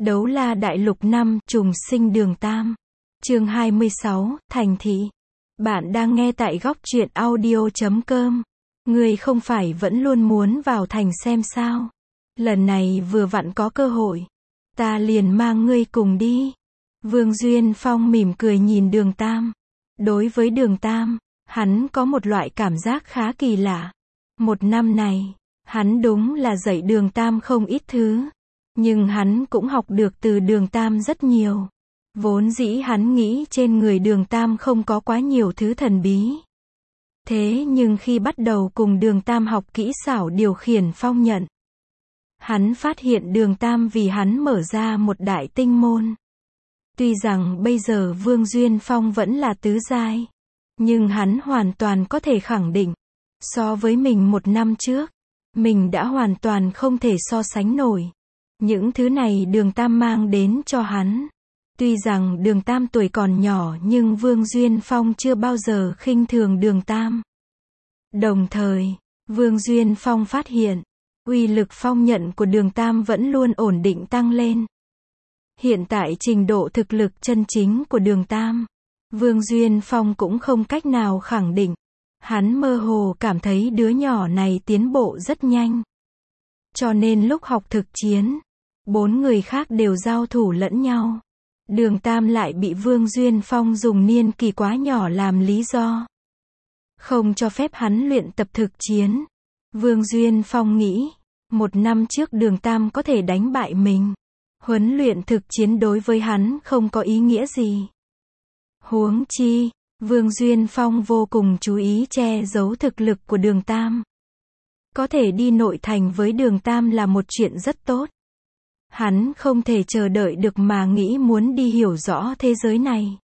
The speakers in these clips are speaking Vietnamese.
Đấu la đại lục 5, trùng sinh đường Tam. Chương 26, Thành thị. Bạn đang nghe tại góc truyện audio.com. Ngươi không phải vẫn luôn muốn vào thành xem sao? Lần này vừa vặn có cơ hội. Ta liền mang ngươi cùng đi. Vương Duyên Phong mỉm cười nhìn đường Tam. Đối với đường Tam, hắn có một loại cảm giác khá kỳ lạ. Một năm này, hắn đúng là dạy đường Tam không ít thứ. Nhưng hắn cũng học được từ đường Tam rất nhiều. Vốn dĩ hắn nghĩ trên người đường Tam không có quá nhiều thứ thần bí. Thế nhưng khi bắt đầu cùng đường Tam học kỹ xảo điều khiển phong nhận, hắn phát hiện đường Tam vì hắn mở ra một đại tinh môn. Tuy rằng bây giờ Vương Duyên Phong vẫn là tứ giai, nhưng hắn hoàn toàn có thể khẳng định, so với mình một năm trước, mình đã hoàn toàn không thể so sánh nổi. Những thứ này đường Tam mang đến cho hắn. Tuy rằng đường Tam tuổi còn nhỏ nhưng Vương Duyên Phong chưa bao giờ khinh thường đường Tam. Đồng thời, Vương Duyên Phong phát hiện, uy lực phong nhận của đường Tam vẫn luôn ổn định tăng lên. Hiện tại trình độ thực lực chân chính của đường Tam, Vương Duyên Phong cũng không cách nào khẳng định. Hắn mơ hồ cảm thấy đứa nhỏ này tiến bộ rất nhanh. Cho nên lúc học thực chiến, 4 người khác đều giao thủ lẫn nhau. Đường Tam lại bị Vương Duyên Phong dùng niên kỳ quá nhỏ làm lý do, không cho phép hắn luyện tập thực chiến. Vương Duyên Phong nghĩ, một năm trước đường Tam có thể đánh bại mình. Huấn luyện thực chiến đối với hắn không có ý nghĩa gì. Huống chi, Vương Duyên Phong vô cùng chú ý che giấu thực lực của đường Tam. Có thể đi nội thành với đường Tam là một chuyện rất tốt. Hắn không thể chờ đợi được mà nghĩ muốn đi hiểu rõ thế giới này.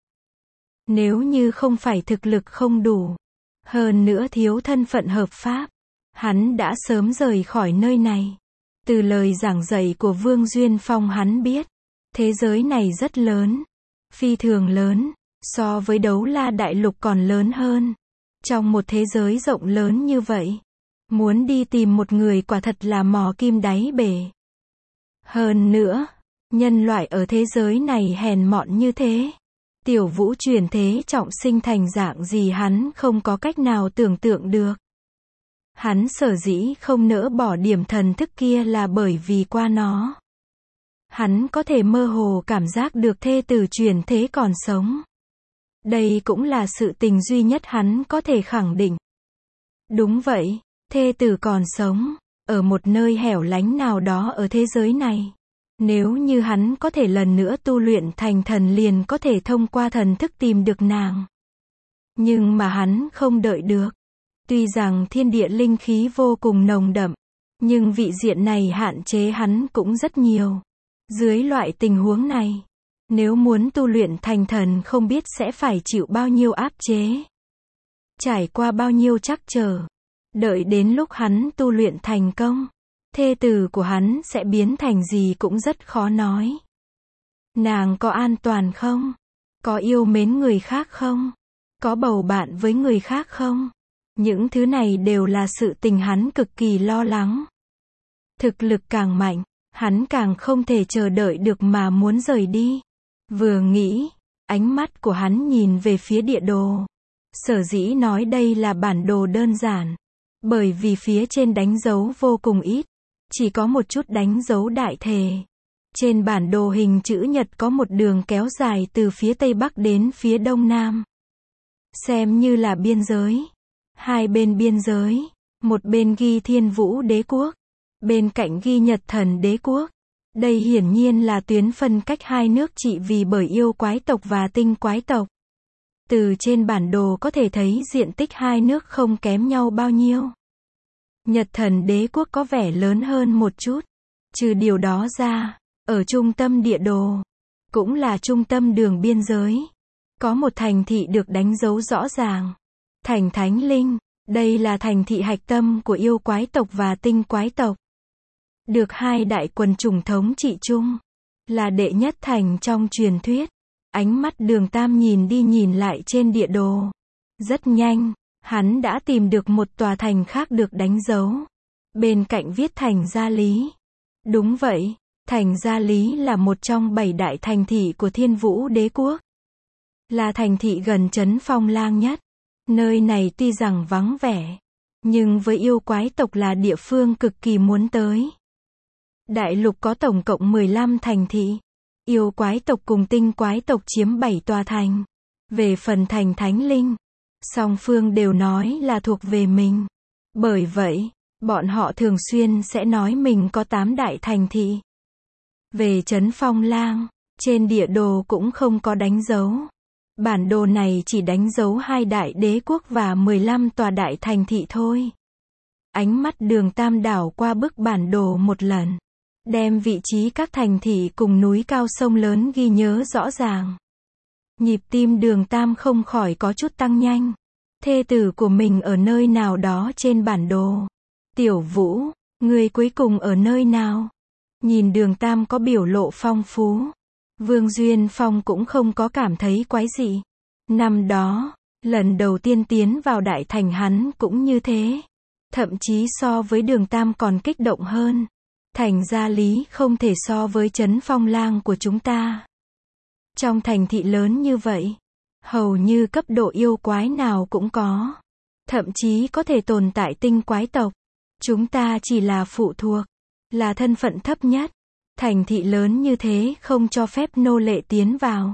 Nếu như không phải thực lực không đủ, hơn nữa thiếu thân phận hợp pháp, hắn đã sớm rời khỏi nơi này. Từ lời giảng dạy của Vương Duyên Phong hắn biết, thế giới này rất lớn, phi thường lớn, so với đấu la đại lục còn lớn hơn. Trong một thế giới rộng lớn như vậy, muốn đi tìm một người quả thật là mò kim đáy bể. Hơn nữa, nhân loại ở thế giới này hèn mọn như thế. Tiểu Vũ chuyển thế trọng sinh thành dạng gì hắn không có cách nào tưởng tượng được. Hắn sở dĩ không nỡ bỏ điểm thần thức kia là bởi vì qua nó, hắn có thể mơ hồ cảm giác được thê tử chuyển thế còn sống. Đây cũng là sự tình duy nhất hắn có thể khẳng định. Đúng vậy, thê tử còn sống, ở một nơi hẻo lánh nào đó ở thế giới này. Nếu như hắn có thể lần nữa tu luyện thành thần liền có thể thông qua thần thức tìm được nàng. Nhưng mà hắn không đợi được. Tuy rằng thiên địa linh khí vô cùng nồng đậm, nhưng vị diện này hạn chế hắn cũng rất nhiều. Dưới loại tình huống này, nếu muốn tu luyện thành thần không biết sẽ phải chịu bao nhiêu áp chế, trải qua bao nhiêu trắc trở. Đợi đến lúc hắn tu luyện thành công, thê tử của hắn sẽ biến thành gì cũng rất khó nói. Nàng có an toàn không? Có yêu mến người khác không? Có bầu bạn với người khác không? Những thứ này đều là sự tình hắn cực kỳ lo lắng. Thực lực càng mạnh, hắn càng không thể chờ đợi được mà muốn rời đi. Vừa nghĩ, ánh mắt của hắn nhìn về phía địa đồ. Sở dĩ nói đây là bản đồ đơn giản, bởi vì phía trên đánh dấu vô cùng ít, chỉ có một chút đánh dấu đại thể. Trên bản đồ hình chữ nhật có một đường kéo dài từ phía tây bắc đến phía đông nam. Xem như là biên giới. Hai bên biên giới, một bên ghi Thiên Vũ Đế Quốc, bên cạnh ghi Nhật Thần Đế Quốc. Đây hiển nhiên là tuyến phân cách hai nước trị vì bởi yêu quái tộc và tinh quái tộc. Từ trên bản đồ có thể thấy diện tích hai nước không kém nhau bao nhiêu. Nhật Thần Đế Quốc có vẻ lớn hơn một chút. Trừ điều đó ra, ở trung tâm địa đồ, cũng là trung tâm đường biên giới, có một thành thị được đánh dấu rõ ràng. Thành Thánh Linh, đây là thành thị hạch tâm của yêu quái tộc và tinh quái tộc. Được hai đại quần chủng thống trị chung, là đệ nhất thành trong truyền thuyết. Ánh mắt đường Tam nhìn đi nhìn lại trên địa đồ. Rất nhanh, hắn đã tìm được một tòa thành khác được đánh dấu. Bên cạnh viết thành Gia Lý. Đúng vậy, Thành Gia Lý là một trong 7 đại thành thị của Thiên Vũ Đế quốc. Là thành thị gần trấn Phong Lang nhất. Nơi này tuy rằng vắng vẻ, nhưng với yêu quái tộc là địa phương cực kỳ muốn tới. Đại lục có tổng cộng 15 thành thị. Yêu quái tộc cùng tinh quái tộc chiếm 7 tòa thành. Về phần thành Thánh Linh, song phương đều nói là thuộc về mình. Bởi vậy, bọn họ thường xuyên sẽ nói mình có 8 đại thành thị. Về trấn Phong Lang, trên địa đồ cũng không có đánh dấu. Bản đồ này chỉ đánh dấu 2 đại đế quốc và 15 tòa đại thành thị thôi. Ánh mắt Đường Tam đảo qua bức bản đồ một lần, đem vị trí các thành thị cùng núi cao sông lớn ghi nhớ rõ ràng. Nhịp tim Đường Tam không khỏi có chút tăng nhanh. Thê tử của mình ở nơi nào đó trên bản đồ. Tiểu Vũ, người cuối cùng ở nơi nào? Nhìn Đường Tam có biểu lộ phong phú, Vương Duyên Phong cũng không có cảm thấy quái dị. Năm đó, lần đầu tiên tiến vào đại thành hắn cũng như thế. Thậm chí so với Đường Tam còn kích động hơn. Thành Gia Lý không thể so với trấn Phong Lang của chúng ta. Trong thành thị lớn như vậy, hầu như cấp độ yêu quái nào cũng có. Thậm chí có thể tồn tại tinh quái tộc. Chúng ta chỉ là phụ thuộc, là thân phận thấp nhất. Thành thị lớn như thế không cho phép nô lệ tiến vào.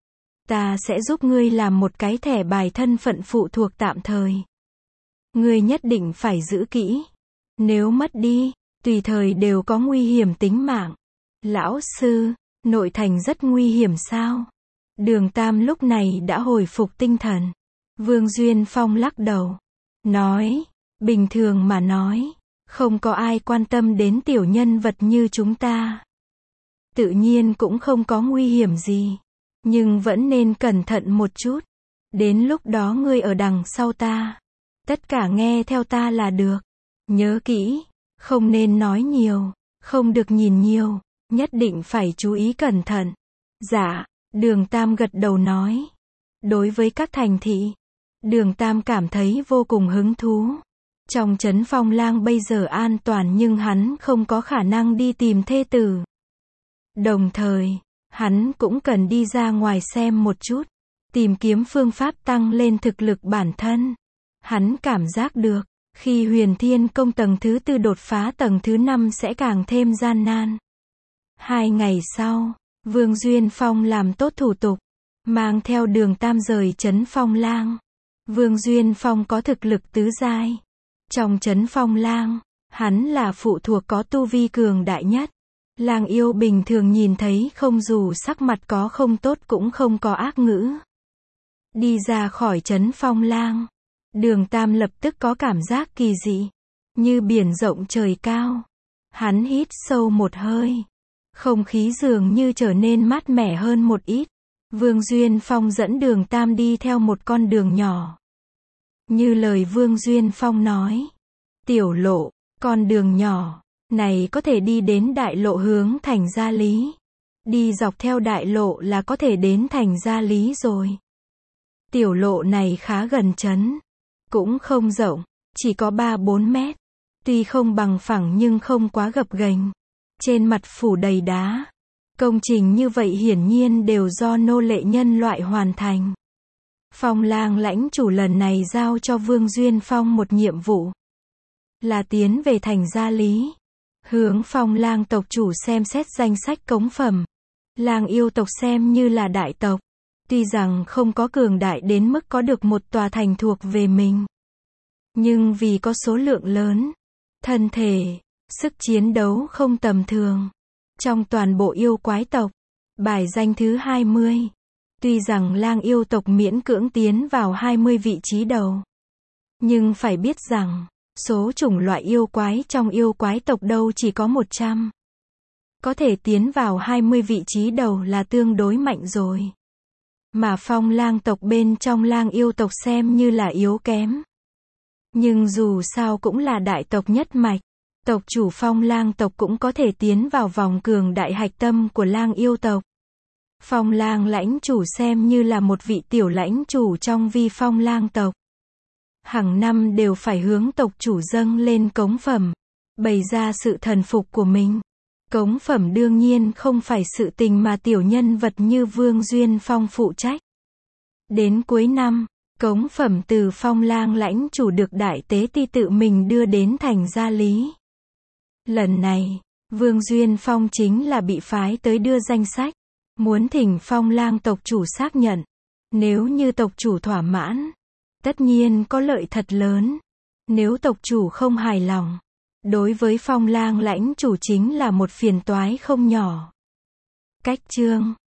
Ta sẽ giúp ngươi làm một cái thẻ bài thân phận phụ thuộc tạm thời. Ngươi nhất định phải giữ kỹ. Nếu mất đi, tùy thời đều có nguy hiểm tính mạng. Lão sư, nội thành rất nguy hiểm sao? Đường Tam lúc này đã hồi phục tinh thần. Vương Duyên Phong lắc đầu, nói, bình thường mà nói, không có ai quan tâm đến tiểu nhân vật như chúng ta. Tự nhiên cũng không có nguy hiểm gì, nhưng vẫn nên cẩn thận một chút. Đến lúc đó ngươi ở đằng sau ta, tất cả nghe theo ta là được. Nhớ kỹ, không nên nói nhiều, không được nhìn nhiều, nhất định phải chú ý cẩn thận. Dạ, Đường Tam gật đầu nói. Đối với các thành thị, Đường Tam cảm thấy vô cùng hứng thú. Trong trấn Phong Lang bây giờ an toàn nhưng hắn không có khả năng đi tìm thê tử. Đồng thời, hắn cũng cần đi ra ngoài xem một chút, tìm kiếm phương pháp tăng lên thực lực bản thân. Hắn cảm giác được, khi Huyền Thiên Công tầng thứ 4 đột phá tầng thứ 5 sẽ càng thêm gian nan. 2 ngày sau, Vương Duyên Phong làm tốt thủ tục, mang theo Đường Tam rời trấn Phong Lang. Vương Duyên Phong có thực lực tứ giai. Trong trấn Phong Lang, hắn là phụ thuộc có tu vi cường đại nhất. Lang yêu bình thường nhìn thấy không dù sắc mặt có không tốt cũng không có ác ngữ. Đi ra khỏi trấn Phong Lang, Đường Tam lập tức có cảm giác kỳ dị, như biển rộng trời cao. Hắn hít sâu một hơi, không khí dường như trở nên mát mẻ hơn một ít. Vương Duyên Phong dẫn Đường Tam đi theo một con đường nhỏ. Như lời Vương Duyên Phong nói, tiểu lộ, con đường nhỏ này có thể đi đến đại lộ hướng thành Gia Lý. Đi dọc theo đại lộ là có thể đến thành Gia Lý rồi. Tiểu lộ này khá gần trấn, cũng không rộng, chỉ có 3-4 mét. Tuy không bằng phẳng nhưng không quá gập ghềnh. Trên mặt phủ đầy đá. Công trình như vậy hiển nhiên đều do nô lệ nhân loại hoàn thành. Phong Lang lãnh chủ lần này giao cho Vương Duyên Phong một nhiệm vụ, là tiến về thành Gia Lý, hướng Phong Lang tộc chủ xem xét danh sách cống phẩm. Lang yêu tộc xem như là đại tộc, tuy rằng không có cường đại đến mức có được một tòa thành thuộc về mình, nhưng vì có số lượng lớn, thân thể, sức chiến đấu không tầm thường. Trong toàn bộ yêu quái tộc, bài danh thứ 20. Tuy rằng Lang yêu tộc miễn cưỡng tiến vào 20 vị trí đầu, nhưng phải biết rằng, số chủng loại yêu quái trong yêu quái tộc đâu chỉ có 100. Có thể tiến vào 20 vị trí đầu là tương đối mạnh rồi. Mà Phong Lang tộc bên trong Lang yêu tộc xem như là yếu kém. Nhưng dù sao cũng là đại tộc nhất mạch. Tộc chủ Phong Lang tộc cũng có thể tiến vào vòng cường đại hạch tâm của Lang yêu tộc. Phong Lang lãnh chủ xem như là một vị tiểu lãnh chủ trong vi Phong Lang tộc. Hàng năm đều phải hướng tộc chủ dâng lên cống phẩm, bày ra sự thần phục của mình. Cống phẩm đương nhiên không phải sự tình mà tiểu nhân vật như Vương Duyên Phong phụ trách. Đến cuối năm, cống phẩm từ Phong Lang lãnh chủ được đại tế ti tự mình đưa đến thành Gia Lý. Lần này, Vương Duyên Phong chính là bị phái tới đưa danh sách, muốn thỉnh Phong Lang tộc chủ xác nhận. Nếu như tộc chủ thỏa mãn, tất nhiên có lợi thật lớn. Nếu tộc chủ không hài lòng, đối với Phong Lang lãnh chủ chính là một phiền toái không nhỏ. Cách chương